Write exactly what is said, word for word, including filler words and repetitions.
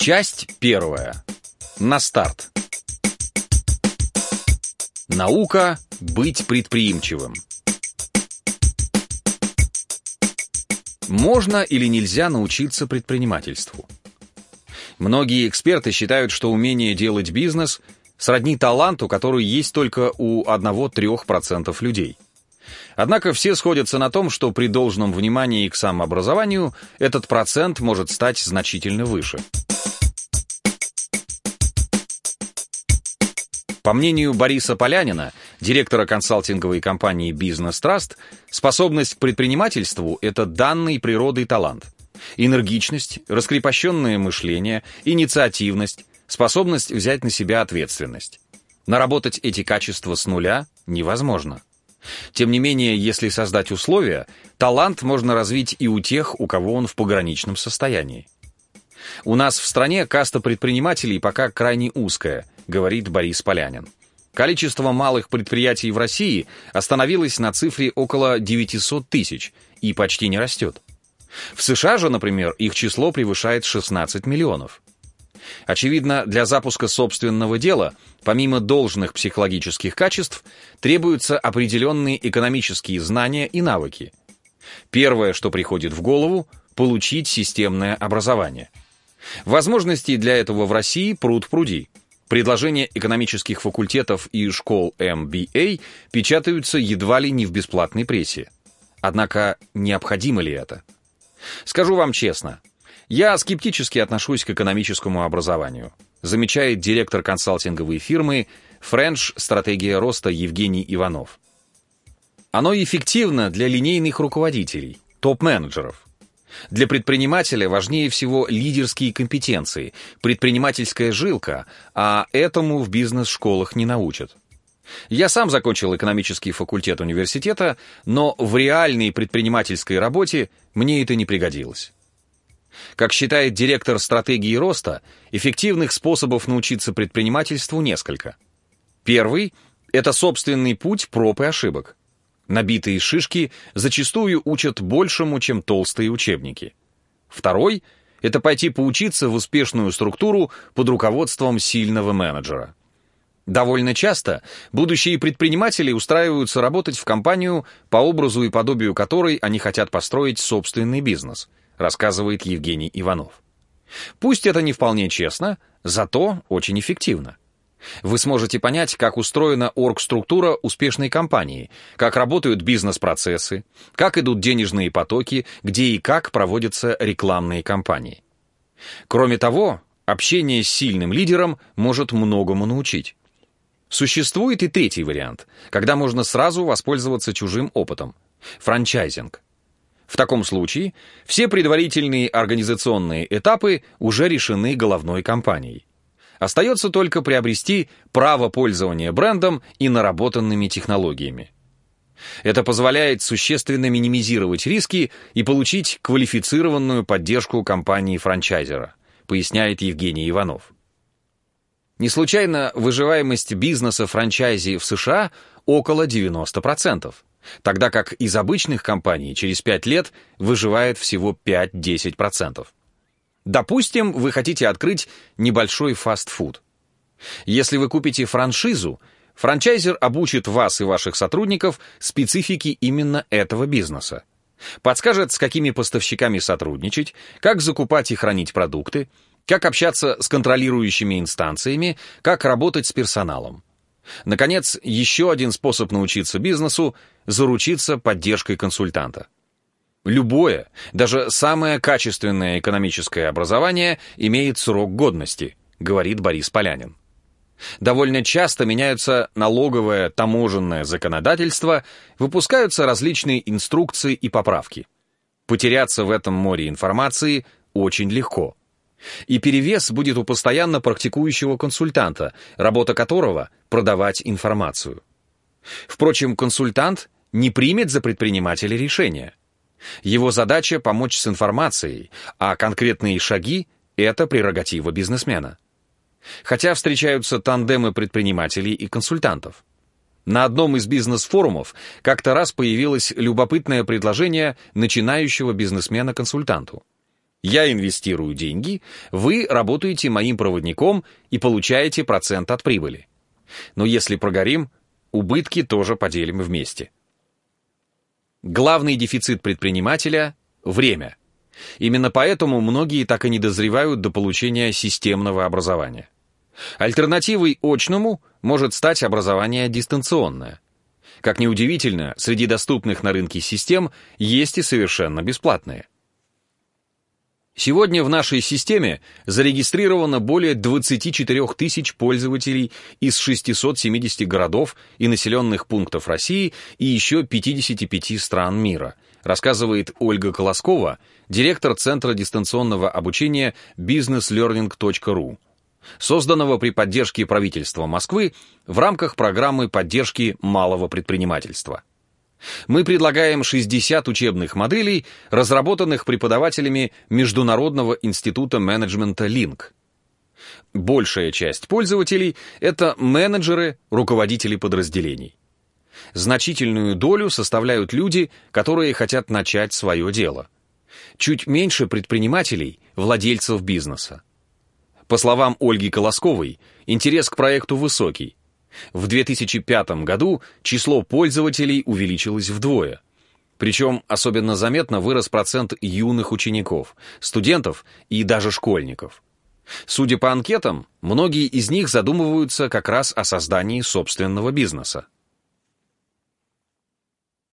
Часть первая. На старт. Наука быть предприимчивым. Можно или нельзя научиться предпринимательству? Многие эксперты считают, что умение делать бизнес сродни таланту, который есть только у одного-трех процентов людей. Однако все сходятся на том, что при должном внимании к самообразованию этот процент может стать значительно выше. По мнению Бориса Полянина, директора консалтинговой компании «Бизнес Траст», способность к предпринимательству – это данный природой талант. Энергичность, раскрепощенное мышление, инициативность, способность взять на себя ответственность. Наработать эти качества с нуля невозможно. Тем не менее, если создать условия, талант можно развить и у тех, у кого он в пограничном состоянии. У нас в стране каста предпринимателей пока крайне узкая, говорит Борис Полянин. Количество малых предприятий в России остановилось на цифре около девятьсот тысяч и почти не растет. В США же, например, их число превышает шестнадцать миллионов. Очевидно, для запуска собственного дела, помимо должных психологических качеств, требуются определенные экономические знания и навыки. Первое, что приходит в голову – получить системное образование. Возможностей для этого в России пруд-пруди. Предложения экономических факультетов и школ эм би эй печатаются едва ли не в бесплатной прессе. Однако, необходимо ли это? Скажу вам честно, я скептически отношусь к экономическому образованию, замечает директор консалтинговой фирмы French «Стратегия роста» Евгений Иванов. Оно эффективно для линейных руководителей, топ-менеджеров. Для предпринимателя важнее всего лидерские компетенции, предпринимательская жилка, а этому в бизнес-школах не научат. Я сам закончил экономический факультет университета, но в реальной предпринимательской работе мне это не пригодилось. Как считает директор стратегии роста, эффективных способов научиться предпринимательству несколько. Первый – это собственный путь проб и ошибок. Набитые шишки зачастую учат большему, чем толстые учебники. Второй – это пойти поучиться в успешную структуру под руководством сильного менеджера. Довольно часто будущие предприниматели устраиваются работать в компанию, по образу и подобию которой они хотят построить собственный бизнес, рассказывает Евгений Иванов. Пусть это не вполне честно, зато очень эффективно. Вы сможете понять, как устроена оргструктура успешной компании, как работают бизнес-процессы, как идут денежные потоки, где и как проводятся рекламные кампании. Кроме того, общение с сильным лидером может многому научить. Существует и третий вариант, когда можно сразу воспользоваться чужим опытом – франчайзинг. В таком случае все предварительные организационные этапы уже решены головной компанией. Остается только приобрести право пользования брендом и наработанными технологиями. Это позволяет существенно минимизировать риски и получить квалифицированную поддержку компании-франчайзера, поясняет Евгений Иванов. Не случайно выживаемость бизнеса франчайзи в США около девяносто процентов, тогда как из обычных компаний через пять лет выживает всего пять-десять процентов. Допустим, вы хотите открыть небольшой фастфуд. Если вы купите франшизу, франчайзер обучит вас и ваших сотрудников специфике именно этого бизнеса. Подскажет, с какими поставщиками сотрудничать, как закупать и хранить продукты, как общаться с контролирующими инстанциями, как работать с персоналом. Наконец, еще один способ научиться бизнесу – заручиться поддержкой консультанта. Любое, даже самое качественное экономическое образование имеет срок годности, говорит Борис Полянин. Довольно часто меняются налоговое, таможенное законодательство, выпускаются различные инструкции и поправки. Потеряться в этом море информации очень легко. И перевес будет у постоянно практикующего консультанта, работа которого – продавать информацию. Впрочем, консультант не примет за предпринимателя решения. Его задача – помочь с информацией, а конкретные шаги – это прерогатива бизнесмена. Хотя встречаются тандемы предпринимателей и консультантов. На одном из бизнес-форумов как-то раз появилось любопытное предложение начинающего бизнесмена консультанту. Я инвестирую деньги, вы работаете моим проводником и получаете процент от прибыли. Но если прогорим, убытки тоже поделим вместе. Главный дефицит предпринимателя – время. Именно поэтому многие так и не дозревают до получения системного образования. Альтернативой очному может стать образование дистанционное. Как ни удивительно, среди доступных на рынке систем есть и совершенно бесплатные. Сегодня в нашей системе зарегистрировано более двадцати четырёх тысяч пользователей из шестисот семидесяти городов и населенных пунктов России и еще пятидесяти пяти стран мира, рассказывает Ольга Колоскова, директор Центра дистанционного обучения бизнес лернинг точка ру, созданного при поддержке правительства Москвы в рамках программы поддержки малого предпринимательства. Мы предлагаем шестьдесят учебных моделей, разработанных преподавателями Международного института менеджмента Линк. Большая часть пользователей – это менеджеры, руководители подразделений. Значительную долю составляют люди, которые хотят начать свое дело. Чуть меньше предпринимателей – владельцев бизнеса. По словам Ольги Колосковой, интерес к проекту высокий. В две тысячи пятом году число пользователей увеличилось вдвое. Причем особенно заметно вырос процент юных учеников, студентов и даже школьников. Судя по анкетам, многие из них задумываются как раз о создании собственного бизнеса.